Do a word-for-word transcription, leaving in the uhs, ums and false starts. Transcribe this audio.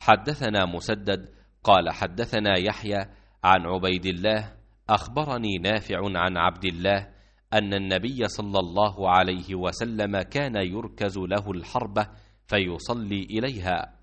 حدثنا مسدد قال حدثنا يحيى عن عبيد الله أخبرني نافع عن عبد الله أن النبي صلى الله عليه وسلم كان يركز له الحربة فيصلي إليها،